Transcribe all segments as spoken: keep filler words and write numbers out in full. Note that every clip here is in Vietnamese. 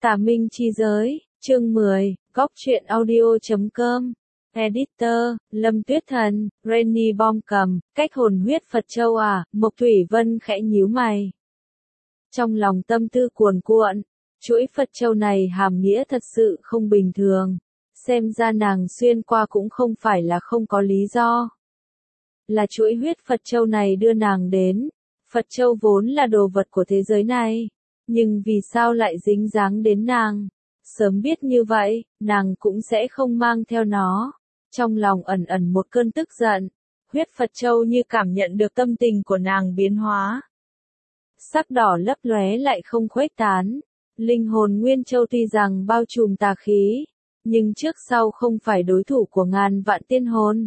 Tà Minh Chi Giới, chương mười, góc truyện audio chấm com. Editor, Lâm Tuyết Thần, Rainy Bom cầm, cách hồn huyết Phật Châu à, Mộc Thủy Vân khẽ nhíu mày. Trong lòng tâm tư cuồn cuộn, chuỗi Phật Châu này hàm nghĩa thật sự không bình thường. Xem ra nàng xuyên qua cũng không phải là không có lý do. Là chuỗi huyết Phật Châu này đưa nàng đến. Phật Châu vốn là đồ vật của thế giới này. Nhưng vì sao lại dính dáng đến nàng? Sớm biết như vậy, nàng cũng sẽ không mang theo nó. Trong lòng ẩn ẩn một cơn tức giận. Huyết Phật Châu như cảm nhận được tâm tình của nàng biến hóa. Sắc đỏ lấp lóe lại không khuếch tán. Linh hồn Nguyên Châu tuy rằng bao trùm tà khí, nhưng trước sau không phải đối thủ của ngàn vạn tiên hồn.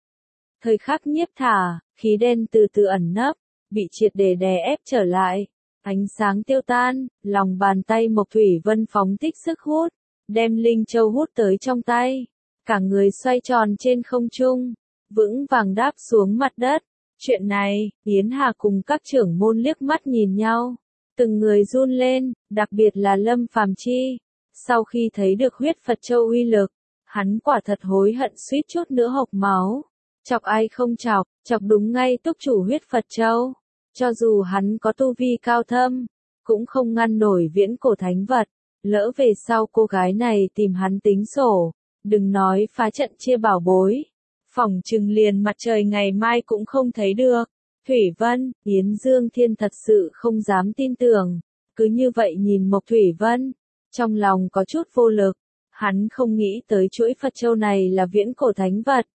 Thời khắc nhiếp thả, khí đen từ từ ẩn nấp, bị triệt để đè ép trở lại. Ánh sáng tiêu tan, lòng bàn tay Mộc Thủy Vân phóng thích sức hút, đem Linh Châu hút tới trong tay. Cả người xoay tròn trên không trung, vững vàng đáp xuống mặt đất. Chuyện này, Yến Hà cùng các trưởng môn liếc mắt nhìn nhau. Từng người run lên, đặc biệt là Lâm Phàm Chi. Sau khi thấy được huyết Phật Châu uy lực, hắn quả thật hối hận suýt chút nữa hộc máu. Chọc ai không chọc, chọc đúng ngay túc chủ huyết Phật Châu. Cho dù hắn có tu vi cao thâm, cũng không ngăn nổi viễn cổ thánh vật. Lỡ về sau cô gái này tìm hắn tính sổ, đừng nói phá trận chia bảo bối. Phỏng chừng liền mặt trời ngày mai cũng không thấy được. Thủy Vân, Yến Dương Thiên thật sự không dám tin tưởng. Cứ như vậy nhìn Mộc Thủy Vân, trong lòng có chút vô lực. Hắn không nghĩ tới chuỗi Phật Châu này là viễn cổ thánh vật.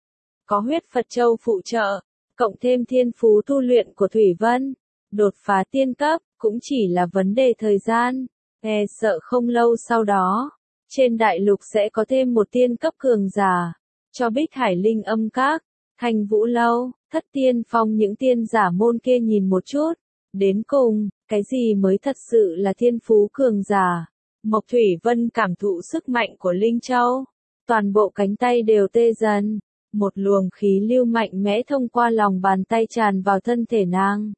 Có huyết Phật Châu phụ trợ, cộng thêm thiên phú tu luyện của Thủy Vân, đột phá tiên cấp, cũng chỉ là vấn đề thời gian. E sợ không lâu sau đó, trên đại lục sẽ có thêm một tiên cấp cường giả. Cho Bích Hải Linh Âm Các, Thanh Vũ Lâu, Thất Tiên Phong những tiên giả môn kia nhìn một chút. Đến cùng, cái gì mới thật sự là thiên phú cường giả? Mộc Thủy Vân cảm thụ sức mạnh của Linh Châu. Toàn bộ cánh tay đều tê dần. Một luồng khí lưu mạnh mẽ thông qua lòng bàn tay tràn vào thân thể nàng.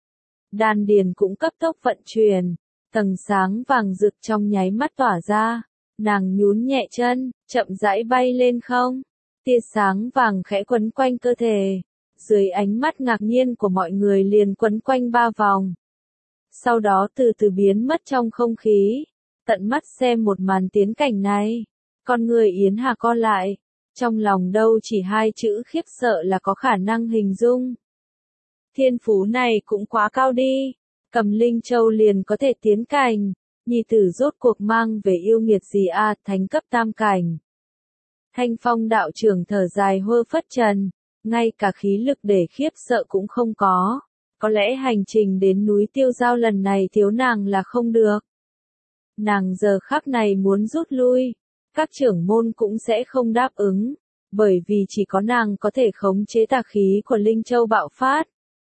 Đan điền cũng cấp tốc vận chuyển. Tầng sáng vàng rực trong nháy mắt tỏa ra. Nàng nhún nhẹ chân, chậm rãi bay lên không. Tia sáng vàng khẽ quấn quanh cơ thể. Dưới ánh mắt ngạc nhiên của mọi người liền quấn quanh ba vòng. Sau đó từ từ biến mất trong không khí. Tận mắt xem một màn tiến cảnh này. Con người Yến Hà co lại. Trong lòng đâu chỉ hai chữ khiếp sợ là có khả năng hình dung. Thiên phú này cũng quá cao đi. Cầm Linh Châu liền có thể tiến cảnh. Nhi tử rốt cuộc mang về yêu nghiệt gì à, thánh cấp tam cảnh. Thanh Phong đạo trưởng thở dài hơ phất trần. Ngay cả khí lực để khiếp sợ cũng không có. Có lẽ hành trình đến núi Tiêu Giao lần này thiếu nàng là không được. Nàng giờ khắc này muốn rút lui. Các trưởng môn cũng sẽ không đáp ứng. Bởi vì chỉ có nàng có thể khống chế tà khí của Linh Châu bạo phát.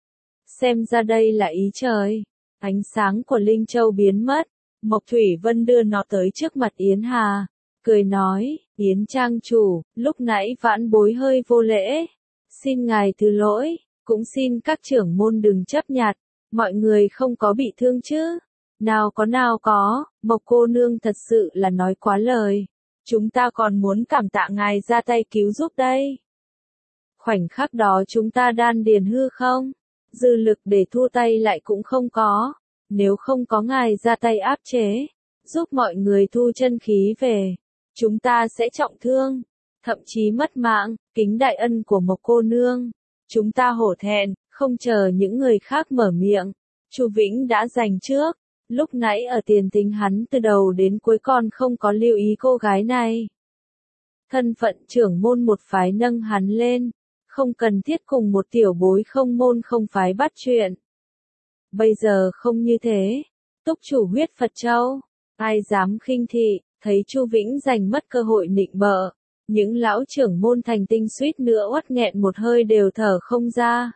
Xem ra đây là ý trời. Ánh sáng của Linh Châu biến mất. Mộc Thủy Vân đưa nó tới trước mặt Yến Hà. Cười nói, Yến trang chủ, lúc nãy vãn bối hơi vô lễ. Xin ngài thứ lỗi, cũng xin các trưởng môn đừng chấp nhặt. Mọi người không có bị thương chứ. Nào có nào có, Mộc cô nương thật sự là nói quá lời. Chúng ta còn muốn cảm tạ ngài ra tay cứu giúp đây. Khoảnh khắc đó chúng ta đan điền hư không? Dư lực để thu tay lại cũng không có. Nếu không có ngài ra tay áp chế, giúp mọi người thu chân khí về, chúng ta sẽ trọng thương, thậm chí mất mạng, kính đại ân của một cô nương. Chúng ta hổ thẹn, không chờ những người khác mở miệng. Chu Vĩnh đã giành trước. Lúc nãy ở tiền tính hắn từ đầu đến cuối con không có lưu ý cô gái này. Thân phận trưởng môn một phái nâng hắn lên. Không cần thiết cùng một tiểu bối không môn không phái bắt chuyện. Bây giờ không như thế. Túc chủ huyết Phật Châu. Ai dám khinh thị, thấy Chu Vĩnh giành mất cơ hội nịnh bợ. Những lão trưởng môn thành tinh suýt nữa uất nghẹn một hơi đều thở không ra.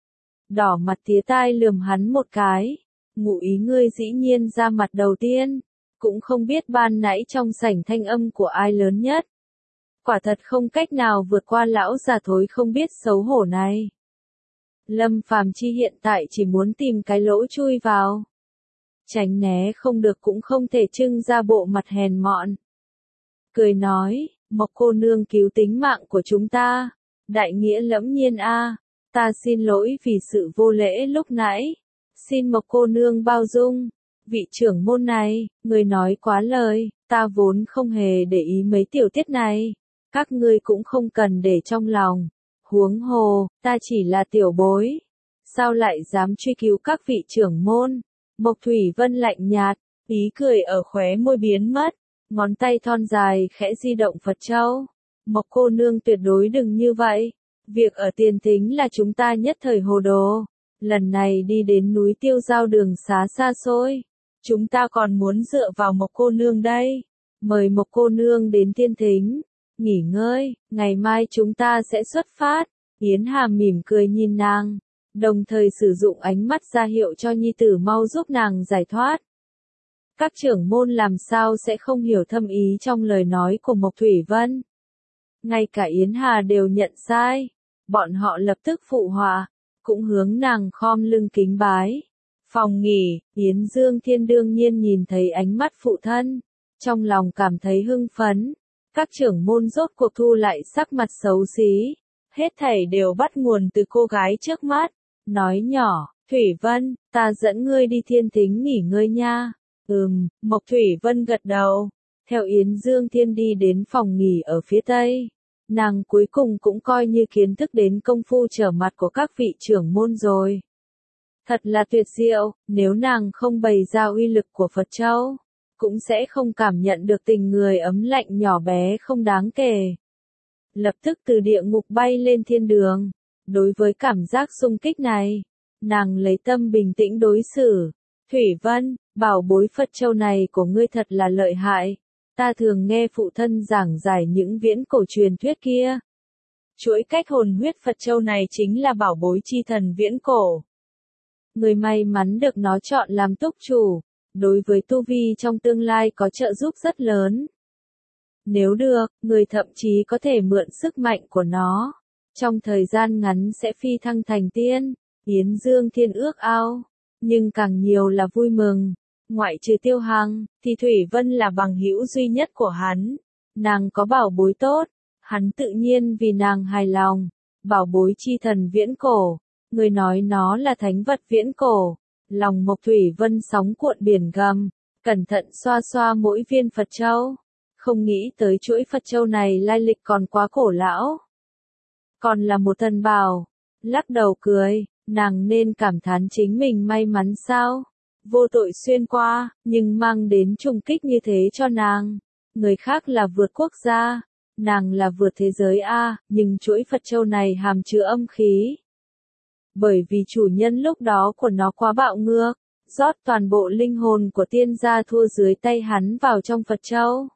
Đỏ mặt tía tai lườm hắn một cái. Ngụ ý ngươi dĩ nhiên ra mặt đầu tiên. Cũng không biết ban nãy trong sảnh thanh âm của ai lớn nhất. Quả thật không cách nào vượt qua lão già thối không biết xấu hổ này. Lâm Phàm Chi hiện tại chỉ muốn tìm cái lỗ chui vào. tránh né không được cũng không thể trưng ra bộ mặt hèn mọn. Cười nói, Mộc cô nương cứu tính mạng của chúng ta, đại nghĩa lẫm nhiên a, ta xin lỗi vì sự vô lễ lúc nãy, xin Mộc cô nương bao dung. Vị trưởng môn này, người nói quá lời, ta vốn không hề để ý mấy tiểu tiết này, các ngươi cũng không cần để trong lòng. Huống hồ, ta chỉ là tiểu bối, sao lại dám truy cứu các vị trưởng môn? Mộc Thủy Vân lạnh nhạt, ý cười ở khóe môi biến mất, ngón tay thon dài khẽ di động Phật châu. Mộc cô nương tuyệt đối đừng như vậy, việc ở Tiền Thính là chúng ta nhất thời hồ đồ, lần này đi đến núi Tiêu Giao đường xá xa xôi, chúng ta còn muốn dựa vào Mộc cô nương đây, mời Mộc cô nương đến Tiên Thính, nghỉ ngơi, ngày mai chúng ta sẽ xuất phát. Yến Hà mỉm cười nhìn nàng, đồng thời sử dụng ánh mắt ra hiệu cho nhi tử mau giúp nàng giải thoát. Các trưởng môn làm sao sẽ không hiểu thâm ý trong lời nói của Mộc Thủy Vân. Ngay cả Yến Hà đều nhận sai, bọn họ lập tức phụ họa, cũng hướng nàng khom lưng kính bái. Phòng nghỉ, Yến Dương Thiên đương nhiên nhìn thấy ánh mắt phụ thân, trong lòng cảm thấy hưng phấn. Các trưởng môn rốt cuộc thu lại sắc mặt xấu xí, hết thảy đều bắt nguồn từ cô gái trước mắt, nói nhỏ, Thủy Vân, ta dẫn ngươi đi Thiên Thính nghỉ ngơi nha. Ừm, Mộc Thủy Vân gật đầu, theo Yến Dương Thiên đi đến phòng nghỉ ở phía tây. Nàng cuối cùng cũng coi như kiến thức đến công phu trở mặt của các vị trưởng môn rồi. Thật là tuyệt diệu, nếu nàng không bày ra uy lực của Phật Châu, cũng sẽ không cảm nhận được tình người ấm lạnh nhỏ bé không đáng kể. Lập tức từ địa ngục bay lên thiên đường. Đối với cảm giác xung kích này, nàng lấy tâm bình tĩnh đối xử. Thủy Vân, bảo bối Phật Châu này của ngươi thật là lợi hại. Ta thường nghe phụ thân giảng giải những viễn cổ truyền thuyết kia. Chuỗi cách hồn huyết Phật Châu này chính là bảo bối chi thần viễn cổ. Người may mắn được nó chọn làm túc chủ, đối với tu vi trong tương lai có trợ giúp rất lớn. Nếu được, người thậm chí có thể mượn sức mạnh của nó, trong thời gian ngắn sẽ phi thăng thành tiên. Yến Dương Thiên ước ao, nhưng càng nhiều là vui mừng. Ngoại trừ Tiêu Hằng, thì Thủy Vân là bằng hữu duy nhất của hắn. Nàng có bảo bối tốt, hắn tự nhiên vì nàng hài lòng. Bảo bối chi thần viễn cổ, người nói nó là thánh vật viễn cổ. Lòng Mộc Thủy Vân sóng cuộn biển gầm, cẩn thận xoa xoa mỗi viên Phật Châu. Không nghĩ tới chuỗi Phật Châu này lai lịch còn quá cổ lão. Còn là một thần bảo. Lắc đầu cười, nàng nên cảm thán chính mình may mắn sao? Vô tội xuyên qua, nhưng mang đến trùng kích như thế cho nàng. Người khác là vượt quốc gia, nàng là vượt thế giới a, nhưng chuỗi Phật Châu này hàm chứa âm khí. Bởi vì chủ nhân lúc đó của nó quá bạo ngược, rót toàn bộ linh hồn của tiên gia thua dưới tay hắn vào trong Phật Châu.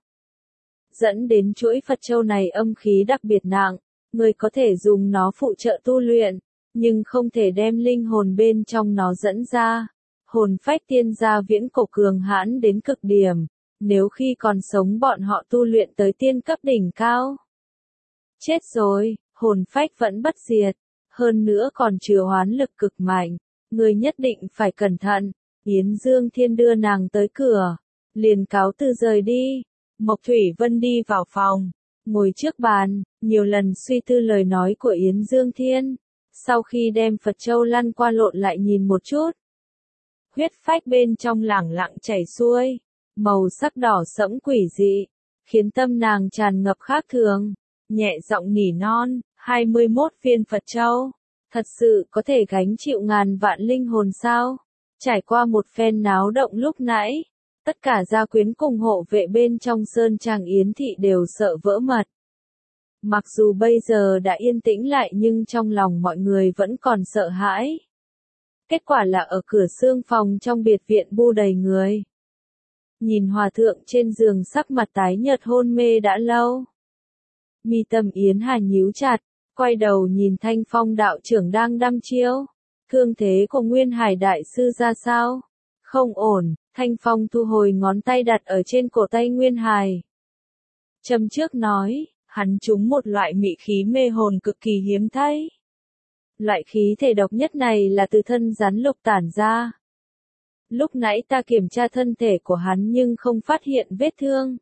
Dẫn đến chuỗi Phật Châu này âm khí đặc biệt nặng, người có thể dùng nó phụ trợ tu luyện, nhưng không thể đem linh hồn bên trong nó dẫn ra. Hồn phách tiên gia viễn cổ cường hãn đến cực điểm, nếu khi còn sống bọn họ tu luyện tới tiên cấp đỉnh cao. Chết rồi, hồn phách vẫn bất diệt, hơn nữa còn chứa hoán lực cực mạnh, người nhất định phải cẩn thận. Yến Dương Thiên đưa nàng tới cửa, liền cáo từ rời đi. Mộc Thủy Vân đi vào phòng, ngồi trước bàn, nhiều lần suy tư lời nói của Yến Dương Thiên. Sau khi đem Phật Châu lăn qua lộn lại nhìn một chút, huyết phách bên trong lẳng lặng chảy xuôi, màu sắc đỏ sẫm quỷ dị, khiến tâm nàng tràn ngập khác thường, nhẹ giọng nỉ non, hai mươi mốt viên Phật Châu, thật sự có thể gánh chịu ngàn vạn linh hồn sao? Trải qua một phen náo động lúc nãy, tất cả gia quyến cùng hộ vệ bên trong Sơn Trang Yến Thị đều sợ vỡ mật. Mặc dù bây giờ đã yên tĩnh lại nhưng trong lòng mọi người vẫn còn sợ hãi. Kết quả là ở cửa xương phòng trong biệt viện bu đầy người. Nhìn hòa thượng trên giường sắc mặt tái nhợt hôn mê đã lâu. Mi tâm Yến Hà nhíu chặt, quay đầu nhìn Thanh Phong đạo trưởng đang đăm chiêu. Thương thế của Nguyên Hải đại sư ra sao? Không ổn, Thanh Phong thu hồi ngón tay đặt ở trên cổ tay Nguyên Hải. Châm trước nói, hắn trúng một loại mị khí mê hồn cực kỳ hiếm thấy. Loại khí thể độc nhất này là từ thân rắn lục tản ra. Lúc nãy ta kiểm tra thân thể của hắn nhưng không phát hiện vết thương.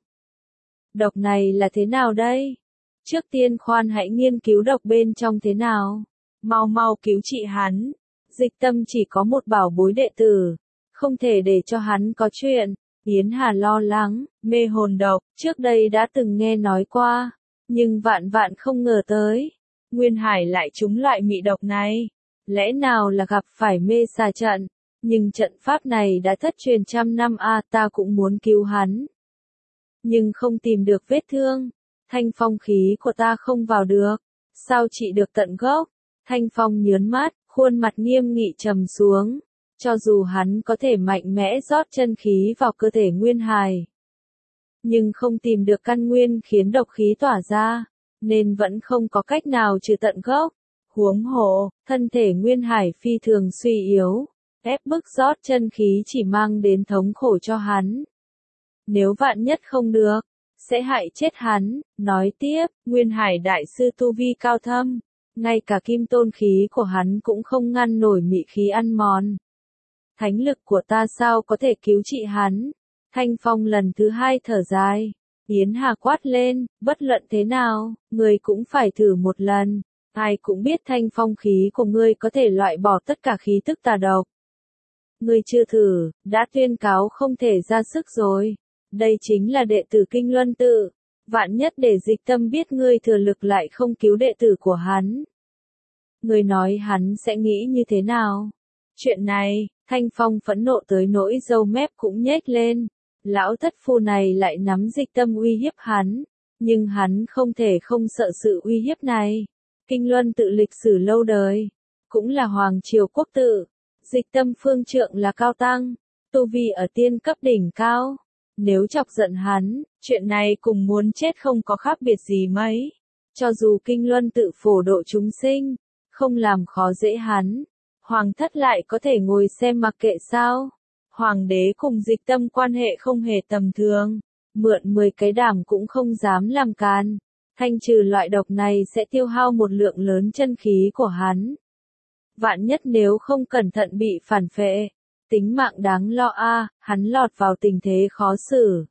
Độc này là thế nào đây? Trước tiên khoan hãy nghiên cứu độc bên trong thế nào. Mau mau cứu trị hắn. Dịch Tâm chỉ có một bảo bối đệ tử. Không thể để cho hắn có chuyện. Yến Hà lo lắng, mê hồn độc, trước đây đã từng nghe nói qua. Nhưng vạn vạn không ngờ tới. Nguyên Hải lại trúng loại mị độc này. Lẽ nào là gặp phải mê xà trận? Nhưng trận pháp này đã thất truyền trăm năm a, ta cũng muốn cứu hắn. Nhưng không tìm được vết thương. Thanh phong khí của ta không vào được. Sao trị được tận gốc? Thanh phong nhớn mắt, khuôn mặt nghiêm nghị trầm xuống. Cho dù hắn có thể mạnh mẽ rót chân khí vào cơ thể Nguyên Hải, nhưng không tìm được căn nguyên khiến độc khí tỏa ra, nên vẫn không có cách nào trừ tận gốc. Huống hồ, thân thể Nguyên Hải phi thường suy yếu, ép bức rót chân khí chỉ mang đến thống khổ cho hắn. Nếu vạn nhất không được, sẽ hại chết hắn. Nói tiếp, Nguyên Hải đại sư tu vi cao thâm, ngay cả kim tôn khí của hắn cũng không ngăn nổi mị khí ăn mòn. Thánh lực của ta sao có thể cứu trị hắn? Thanh Phong lần thứ hai thở dài. Yến Hà quát lên, bất luận thế nào, ngươi cũng phải thử một lần. Ai cũng biết thanh phong khí của ngươi có thể loại bỏ tất cả khí tức tà độc. Ngươi chưa thử, đã tuyên cáo không thể ra sức rồi. Đây chính là đệ tử Kinh Luân Tự. Vạn nhất để Dịch Tâm biết ngươi thừa lực lại không cứu đệ tử của hắn. Ngươi nói hắn sẽ nghĩ như thế nào? Chuyện này, Thanh Phong phẫn nộ tới nỗi râu mép cũng nhếch lên. Lão thất phu này lại nắm Dịch Tâm uy hiếp hắn. Nhưng hắn không thể không sợ sự uy hiếp này. Kinh Luân Tự lịch sử lâu đời. Cũng là Hoàng Triều Quốc tự. Dịch Tâm phương trượng là cao tăng. Tu vi ở tiên cấp đỉnh cao. Nếu chọc giận hắn, chuyện này cùng muốn chết không có khác biệt gì mấy. Cho dù Kinh Luân Tự phổ độ chúng sinh, không làm khó dễ hắn. Hoàng thất lại có thể ngồi xem mặc kệ sao? Hoàng đế cùng Dịch Tâm quan hệ không hề tầm thường. Mượn mười cái đảm cũng không dám làm can. Thanh trừ loại độc này sẽ tiêu hao một lượng lớn chân khí của hắn. Vạn nhất nếu không cẩn thận bị phản phệ, tính mạng đáng lo a, hắn lọt vào tình thế khó xử.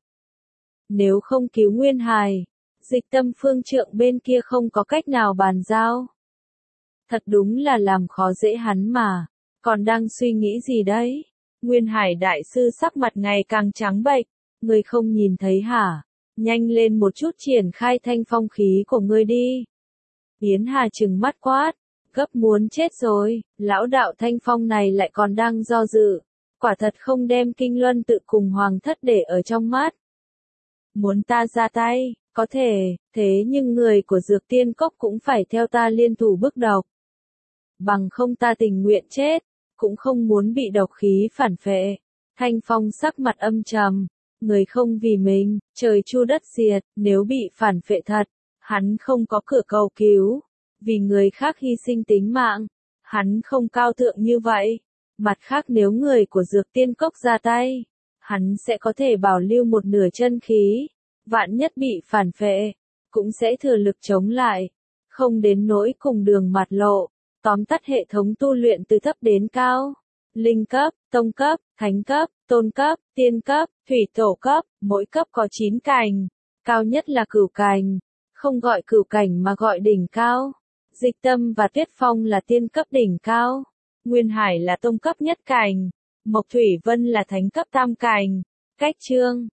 Nếu không cứu Nguyên Hải, Dịch Tâm phương trượng bên kia không có cách nào bàn giao. Thật đúng là làm khó dễ hắn mà, còn đang suy nghĩ gì đấy? Nguyên Hải đại sư sắc mặt ngày càng trắng bệch, ngươi không nhìn thấy hả? Nhanh lên một chút triển khai thanh phong khí của ngươi đi. Yến Hà trừng mắt quát, gấp muốn chết rồi, lão đạo thanh phong này lại còn đang do dự. Quả thật không đem Kinh Luân Tự cùng Hoàng thất để ở trong mắt. Muốn ta ra tay, có thể, thế nhưng người của Dược Tiên Cốc cũng phải theo ta liên thủ bức độc. Bằng không ta tình nguyện chết, cũng không muốn bị độc khí phản phệ. Thanh Phong sắc mặt âm trầm, người không vì mình, trời chu đất diệt, nếu bị phản phệ thật, hắn không có cửa cầu cứu, vì người khác hy sinh tính mạng, hắn không cao thượng như vậy. Mặt khác nếu người của Dược Tiên Cốc ra tay, hắn sẽ có thể bảo lưu một nửa chân khí, vạn nhất bị phản phệ, cũng sẽ thừa lực chống lại, không đến nỗi cùng đường mặt lộ. Tóm tắt hệ thống tu luyện từ thấp đến cao, linh cấp, tông cấp, thánh cấp, tôn cấp, tiên cấp, thủy tổ cấp, mỗi cấp có chín cành, cao nhất là cửu cành, không gọi cửu cảnh mà gọi đỉnh cao. Dịch Tâm và Tuyết Phong là tiên cấp đỉnh cao, Nguyên Hải là tông cấp nhất cành, Mộc Thủy Vân là thánh cấp tam cành. Cách chương